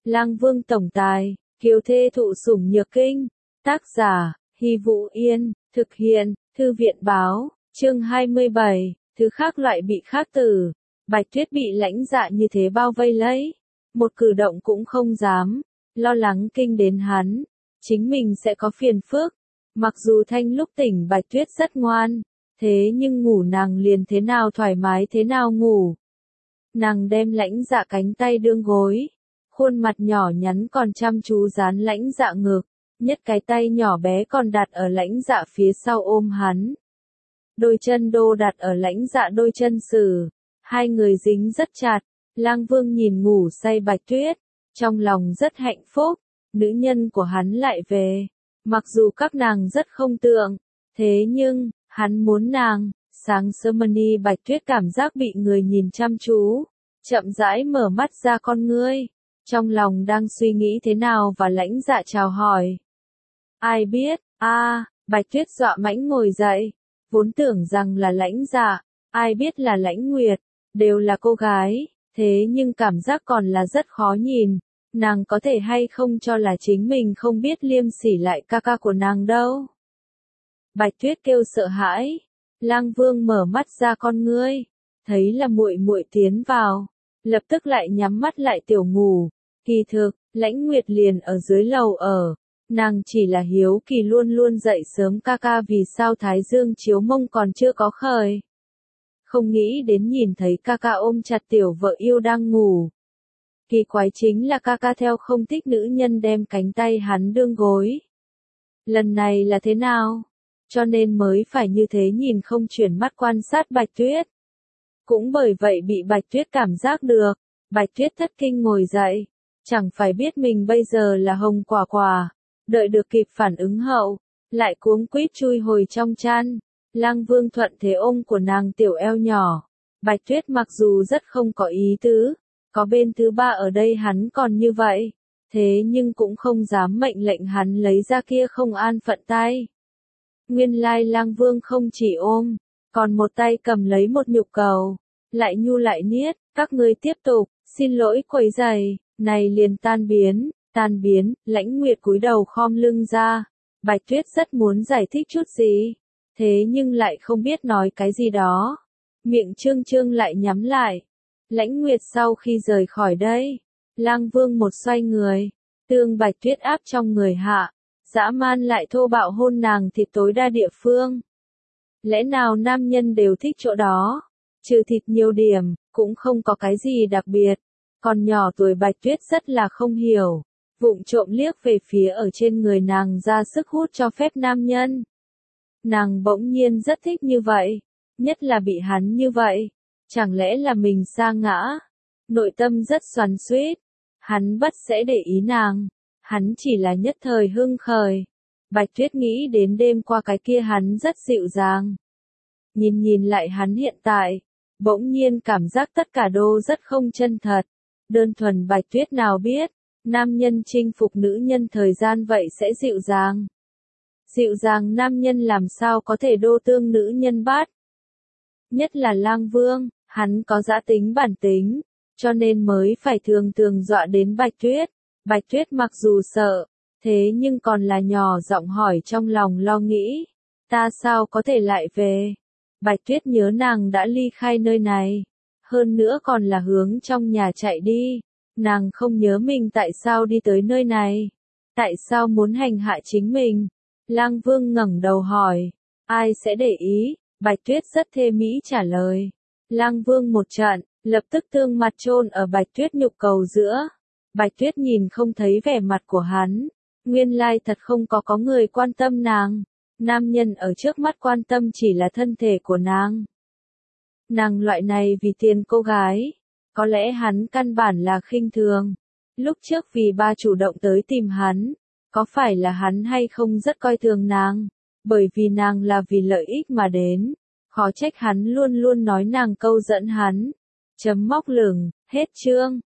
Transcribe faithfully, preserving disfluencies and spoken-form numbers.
Lang Vương tổng tài, kiều thê thụ sủng nhược kinh. Tác giả, Hy Vũ Yên, thực hiện, Thư viện báo, chương hai mươi bảy, thứ khác loại bị khác tử. Bạch Tuyết bị Lãnh Dạ như thế bao vây lấy, một cử động cũng không dám, lo lắng kinh đến hắn, chính mình sẽ có phiền phức. Mặc dù thanh lúc tỉnh Bạch Tuyết rất ngoan, thế nhưng ngủ nàng liền thế nào thoải mái thế nào ngủ. Nàng đem Lãnh Dạ cánh tay đương gối, khuôn mặt nhỏ nhắn còn chăm chú dán Lãnh Dạ ngực, nhất cái tay nhỏ bé còn đặt ở Lãnh Dạ phía sau ôm hắn. Đôi chân đô đặt ở Lãnh Dạ đôi chân sử, hai người dính rất chặt. Lang Vương nhìn ngủ say Bạch Tuyết, trong lòng rất hạnh phúc, nữ nhân của hắn lại về. Mặc dù các nàng rất không tượng, thế nhưng, hắn muốn nàng. Sáng sớm Mani Bạch Tuyết cảm giác bị người nhìn chăm chú, chậm rãi mở mắt ra con ngươi, trong lòng đang suy nghĩ thế nào và Lãnh Dạ chào hỏi. Ai biết, a à, Bạch Tuyết dọa mãnh ngồi dậy, vốn tưởng rằng là Lãnh Dạ, ai biết là Lãnh Nguyệt, đều là cô gái, thế nhưng cảm giác còn là rất khó nhìn, nàng có thể hay không cho là chính mình không biết liêm sỉ lại ca ca của nàng đâu. Bạch Tuyết kêu sợ hãi. Lang Vương mở mắt ra con ngươi, thấy là muội muội tiến vào, lập tức lại nhắm mắt lại tiểu ngủ. Kỳ thực, Lãnh Nguyệt liền ở dưới lầu ở, nàng chỉ là hiếu kỳ luôn luôn dậy sớm ca ca vì sao Thái Dương chiếu mông còn chưa có khởi. Không nghĩ đến nhìn thấy ca ca ôm chặt tiểu vợ yêu đang ngủ. Kỳ quái chính là ca ca theo không thích nữ nhân đem cánh tay hắn đương gối. Lần này là thế nào? Cho nên mới phải như thế nhìn không chuyển mắt quan sát Bạch Tuyết. Cũng bởi vậy bị Bạch Tuyết cảm giác được, Bạch Tuyết thất kinh ngồi dậy, chẳng phải biết mình bây giờ là hồng quả quả, đợi được kịp phản ứng hậu, lại cuống quýt chui hồi trong chăn. Lang Vương thuận thế ôm của nàng tiểu eo nhỏ, Bạch Tuyết mặc dù rất không có ý tứ, có bên thứ ba ở đây hắn còn như vậy, thế nhưng cũng không dám mệnh lệnh hắn lấy ra kia không an phận tay. Nguyên lai Lang Vương không chỉ ôm, còn một tay cầm lấy một nhục cầu, lại nhu lại niết, các ngươi tiếp tục, xin lỗi quấy rầy, này liền tan biến, tan biến, Lãnh Nguyệt cúi đầu khom lưng ra, Bạch Tuyết rất muốn giải thích chút gì, thế nhưng lại không biết nói cái gì đó, miệng trương trương lại nhắm lại. Lãnh Nguyệt sau khi rời khỏi đây, Lang Vương một xoay người, tương Bạch Tuyết áp trong người hạ. Dã man lại thô bạo hôn nàng thịt tối đa địa phương. Lẽ nào nam nhân đều thích chỗ đó? Trừ thịt nhiều điểm, cũng không có cái gì đặc biệt. Còn nhỏ tuổi Bạch Tuyết rất là không hiểu. Vụng trộm liếc về phía ở trên người nàng ra sức hút cho phép nam nhân. Nàng bỗng nhiên rất thích như vậy. Nhất là bị hắn như vậy. Chẳng lẽ là mình sa ngã? Nội tâm rất xoắn xuýt. Hắn bất sẽ để ý nàng. Hắn chỉ là nhất thời hưng khởi. Bạch Tuyết nghĩ đến đêm qua cái kia hắn rất dịu dàng. Nhìn nhìn lại hắn hiện tại, bỗng nhiên cảm giác tất cả đô rất không chân thật. Đơn thuần Bạch Tuyết nào biết, nam nhân chinh phục nữ nhân thời gian vậy sẽ dịu dàng. Dịu dàng nam nhân làm sao có thể đô tương nữ nhân bắt. Nhất là Lang Vương, hắn có dã tính bản tính, cho nên mới phải thường thường dọa đến Bạch Tuyết. Bạch Tuyết mặc dù sợ, thế nhưng còn là nhỏ giọng hỏi trong lòng lo nghĩ, ta sao có thể lại về? Bạch Tuyết nhớ nàng đã ly khai nơi này, hơn nữa còn là hướng trong nhà chạy đi, nàng không nhớ mình tại sao đi tới nơi này, tại sao muốn hành hạ chính mình? Lang Vương ngẩng đầu hỏi, ai sẽ để ý? Bạch Tuyết rất thê mỹ trả lời. Lang Vương một trận, lập tức tương mặt chôn ở Bạch Tuyết nhục cầu giữa. Bạch Tuyết nhìn không thấy vẻ mặt của hắn, nguyên lai thật không có có người quan tâm nàng, nam nhân ở trước mắt quan tâm chỉ là thân thể của nàng. Nàng loại này vì tiền cô gái, có lẽ hắn căn bản là khinh thường. Lúc trước vì ba chủ động tới tìm hắn, có phải là hắn hay không rất coi thường nàng, bởi vì nàng là vì lợi ích mà đến, khó trách hắn luôn luôn nói nàng câu dẫn hắn. Chấm móc lửng, hết chương.